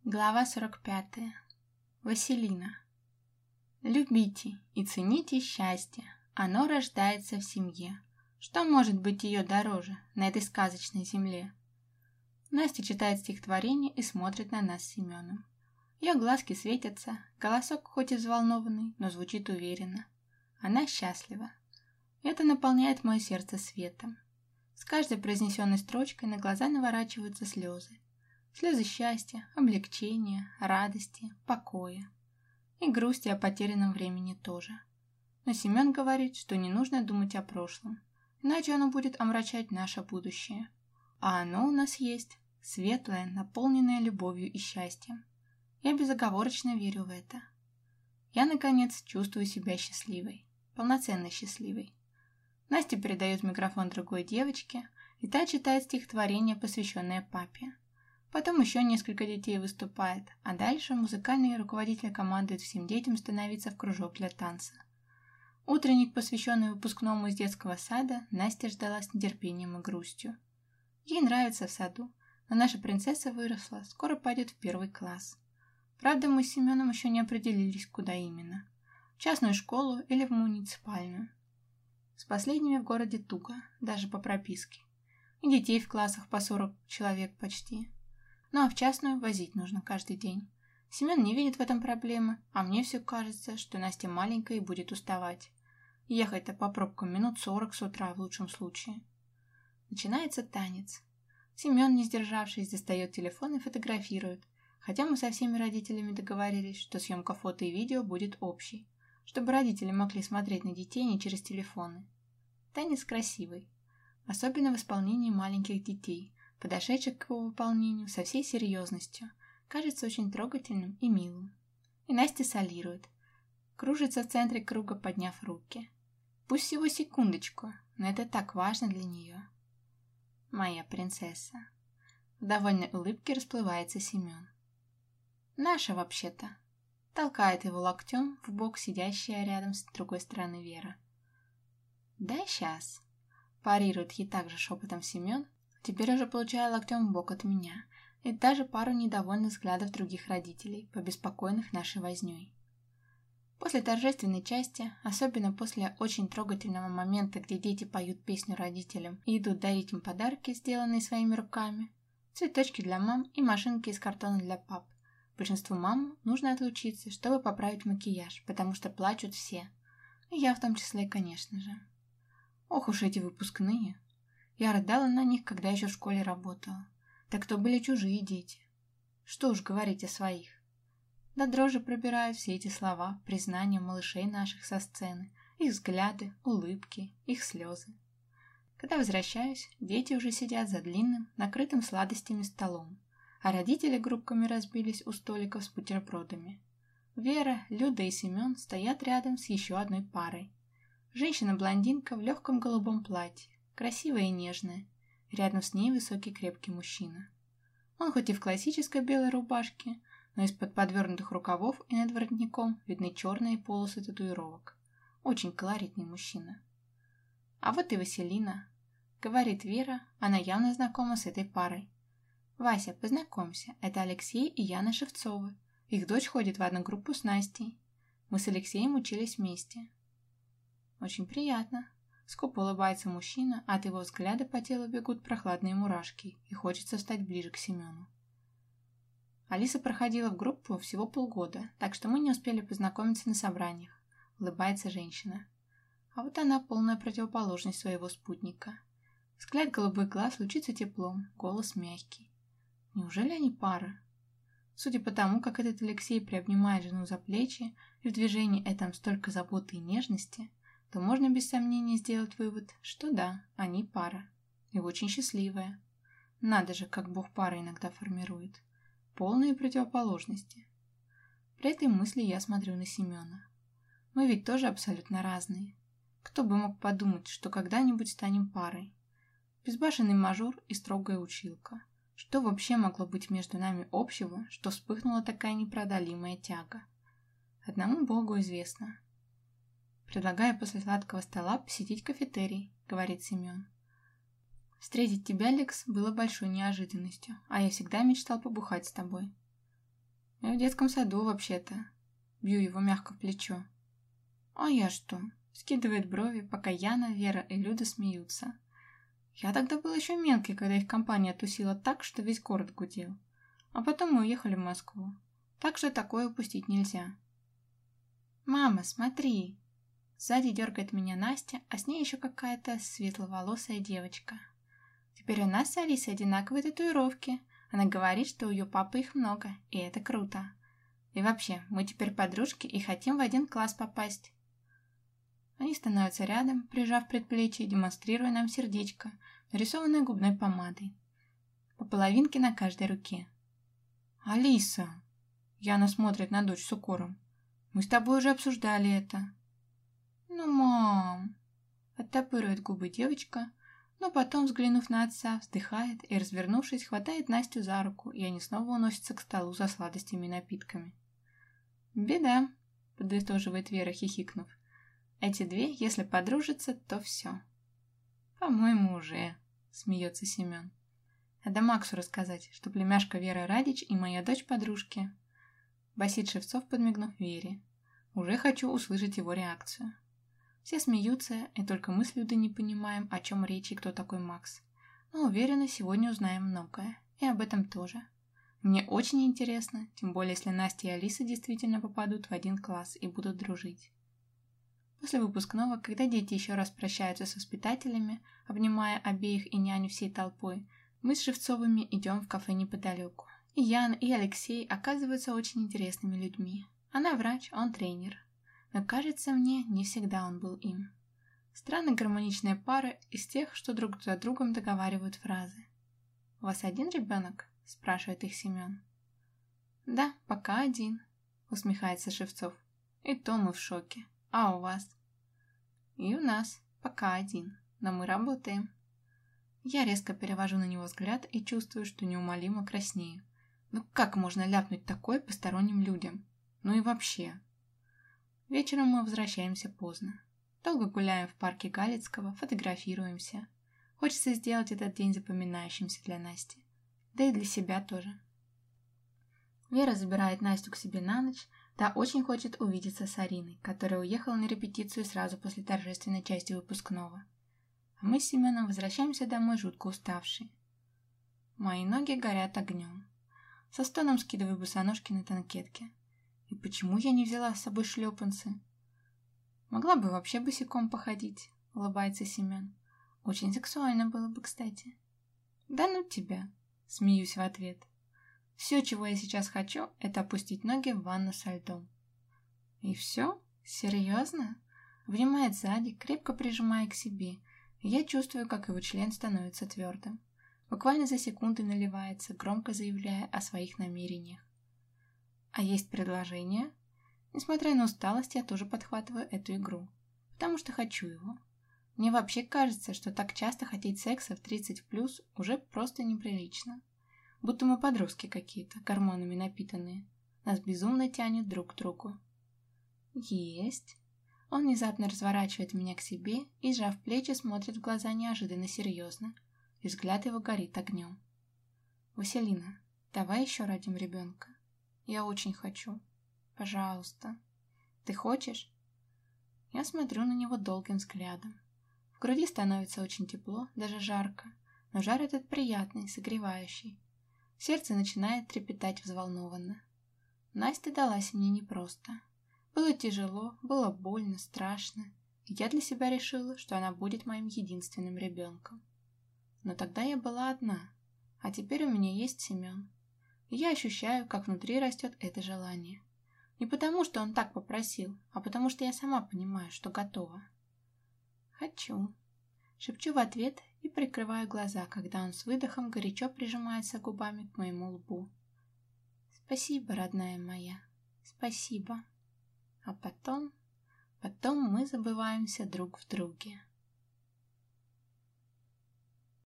Глава 45. Василина. Любите и цените счастье, оно рождается в семье. Что может быть ее дороже на этой сказочной земле? Настя читает стихотворение и смотрит на нас с Семеном. Ее глазки светятся, голосок хоть и взволнованный, но звучит уверенно. Она счастлива. Это наполняет мое сердце светом. С каждой произнесенной строчкой на глаза наворачиваются слезы. Слезы счастья, облегчения, радости, покоя. И грусти о потерянном времени тоже. Но Семен говорит, что не нужно думать о прошлом, иначе оно будет омрачать наше будущее. А оно у нас есть, светлое, наполненное любовью и счастьем. Я безоговорочно верю в это. Я, наконец, чувствую себя счастливой, полноценно счастливой. Настя передает микрофон другой девочке, и та читает стихотворение, посвященное папе. Потом еще несколько детей выступает, а дальше музыкальный руководитель командует всем детям становиться в кружок для танца. Утренник, посвященный выпускному из детского сада, Настя ждала с нетерпением и грустью. Ей нравится в саду, но наша принцесса выросла, скоро пойдет в 1 класс. Правда, мы с Семеном еще не определились, куда именно. В частную школу или в муниципальную. С последними в городе туго, даже по прописке. И детей в классах по 40 человек почти. Ну а в частную возить нужно каждый день. Семен не видит в этом проблемы, а мне все кажется, что Настя маленькая и будет уставать. Ехать-то по пробкам минут 40 с утра в лучшем случае. Начинается танец. Семен, не сдержавшись, достает телефон и фотографирует, хотя мы со всеми родителями договорились, что съемка фото и видео будет общей, чтобы родители могли смотреть на детей не через телефоны. Танец красивый, особенно в исполнении маленьких детей, подошедших к его выполнению со всей серьезностью, кажется очень трогательным и милым. И Настя солирует, кружится в центре круга, подняв руки. Пусть всего секундочку, но это так важно для нее. Моя принцесса. В довольной улыбке расплывается Семен. Наша вообще-то. Толкает его локтем в бок сидящая рядом с другой стороны Вера. Да, сейчас. Парирует ей также шепотом Семен, теперь уже получая локтем в бок от меня, и даже пару недовольных взглядов других родителей, побеспокоенных нашей вознёй. После торжественной части, особенно после очень трогательного момента, где дети поют песню родителям и идут дарить им подарки, сделанные своими руками, цветочки для мам и машинки из картона для пап. Большинству мам нужно отлучиться, чтобы поправить макияж, потому что плачут все. И я в том числе, конечно же. Ох уж эти выпускные. Я рыдала на них, когда еще в школе работала. Так то были чужие дети. Что уж говорить о своих. До дрожи пробирают все эти слова, признания малышей наших со сцены, их взгляды, улыбки, их слезы. Когда возвращаюсь, дети уже сидят за длинным, накрытым сладостями столом, а родители группками разбились у столиков с бутербродами. Вера, Люда и Семен стоят рядом с еще одной парой. Женщина-блондинка в легком голубом платье, красивая и нежная. Рядом с ней высокий крепкий мужчина. Он хоть и в классической белой рубашке, но из-под подвернутых рукавов и над воротником видны черные полосы татуировок. Очень колоритный мужчина. А вот и Василина. Говорит Вера, она явно знакома с этой парой. Вася, познакомься, это Алексей и Яна Шевцовы. Их дочь ходит в одну группу с Настей. Мы с Алексеем учились вместе. Очень приятно. Скупо улыбается мужчина, а от его взгляда по телу бегут прохладные мурашки, и хочется стать ближе к Семену. Алиса проходила в группу всего полгода, так что мы не успели познакомиться на собраниях. Улыбается женщина. А вот она полная противоположность своего спутника. Взгляд голубых глаз лучится теплом, голос мягкий. Неужели они пара? Судя по тому, как этот Алексей приобнимает жену за плечи, и в движении этом столько заботы и нежности, то можно без сомнения сделать вывод, что да, они пара. И очень счастливая. Надо же, как Бог пары иногда формирует. Полные противоположности. При этой мысли я смотрю на Семена. Мы ведь тоже абсолютно разные. Кто бы мог подумать, что когда-нибудь станем парой? Безбашенный мажор и строгая училка. Что вообще могло быть между нами общего, что вспыхнула такая непродолимая тяга? Одному Богу известно. «Предлагаю после сладкого стола посетить кафетерий», — говорит Семен. «Встретить тебя, Лекс, было большой неожиданностью, а я всегда мечтал побухать с тобой». Я в детском саду вообще-то. Бью его мягко в плечо. А я что? Скидывает брови, пока Яна, Вера и Люда смеются. Я тогда был еще мелкий, когда их компания тусила так, что весь город гудел. А потом мы уехали в Москву. Так что такое упустить нельзя. «Мама, смотри!» Сзади дергает меня Настя, а с ней еще какая-то светловолосая девочка. Теперь у нас с Алисой одинаковые татуировки. Она говорит, что у ее папы их много, и это круто. И вообще, мы теперь подружки и хотим в один класс попасть. Они становятся рядом, прижав предплечье и демонстрируя нам сердечко, нарисованное губной помадой. По половинке на каждой руке. «Алиса!» Яна смотрит на дочь с укором. «Мы с тобой уже обсуждали это». «Ну, мам!» Оттопыривает губы девочка, но потом, взглянув на отца, вздыхает и, развернувшись, хватает Настю за руку, и они снова уносятся к столу за сладостями и напитками. «Беда», — подытоживает Вера, хихикнув. «Эти две, если подружатся, то все». «По-моему, уже», — смеется Семен. «Надо Максу рассказать, что племяшка Вера Радич и моя дочь подружки». Басит Шевцов, подмигнув Вере. «Уже хочу услышать его реакцию». Все смеются, и только мы с Людой не понимаем, о чем речь и кто такой Макс. Но уверена, сегодня узнаем многое. И об этом тоже. Мне очень интересно, тем более, если Настя и Алиса действительно попадут в один класс и будут дружить. После выпускного, когда дети еще раз прощаются с воспитателями, обнимая обеих и няню всей толпой, мы с Шевцовыми идем в кафе неподалеку. И Ян, и Алексей оказываются очень интересными людьми. Она врач, он тренер. Но кажется мне, не всегда он был им. Странная гармоничная пара из тех, что друг за другом договаривают фразы. «У вас один ребенок?» – спрашивает их Семен. «Да, пока один», – усмехается Шевцов. «И то мы в шоке. А у вас?» «И у нас пока один, но мы работаем». Я резко перевожу на него взгляд и чувствую, что неумолимо краснею. Ну как можно ляпнуть такое посторонним людям? Ну и вообще. Вечером мы возвращаемся поздно. Долго гуляем в парке Галицкого, фотографируемся. Хочется сделать этот день запоминающимся для Насти. Да и для себя тоже. Вера забирает Настю к себе на ночь. Та очень хочет увидеться с Ариной, которая уехала на репетицию сразу после торжественной части выпускного. А мы с Семеном возвращаемся домой жутко уставшие. Мои ноги горят огнем. Со стоном скидываю босоножки на танкетке. И почему я не взяла с собой шлепанцы? Могла бы вообще босиком походить, улыбается Семен. Очень сексуально было бы, кстати. Да ну тебя, смеюсь в ответ. Все, чего я сейчас хочу, это опустить ноги в ванну со льдом. И все? Серьезно? Обнимает сзади, крепко прижимая к себе, и я чувствую, как его член становится твердым. Буквально за секунды наливается, громко заявляя о своих намерениях. А есть предложение? Несмотря на усталость, я тоже подхватываю эту игру, потому что хочу его. Мне вообще кажется, что так часто хотеть секса в 30+ уже просто неприлично. Будто мы подростки какие-то, гормонами напитанные. Нас безумно тянет друг к другу. Есть. Он внезапно разворачивает меня к себе и, сжав плечи, смотрит в глаза неожиданно серьезно, и взгляд его горит огнем. «Василина, давай еще родим ребенка. Я очень хочу. Пожалуйста. Ты хочешь?» Я смотрю на него долгим взглядом. В груди становится очень тепло, даже жарко, но жар этот приятный, согревающий. Сердце начинает трепетать взволнованно. Настя далась мне непросто. Было тяжело, было больно, страшно, и я для себя решила, что она будет моим единственным ребенком. Но тогда я была одна, а теперь у меня есть Семен. И я ощущаю, как внутри растет это желание. Не потому, что он так попросил, а потому, что я сама понимаю, что готова. «Хочу», — шепчу в ответ и прикрываю глаза, когда он с выдохом горячо прижимается губами к моему лбу. «Спасибо, родная моя, спасибо». А потом мы забываемся друг в друге.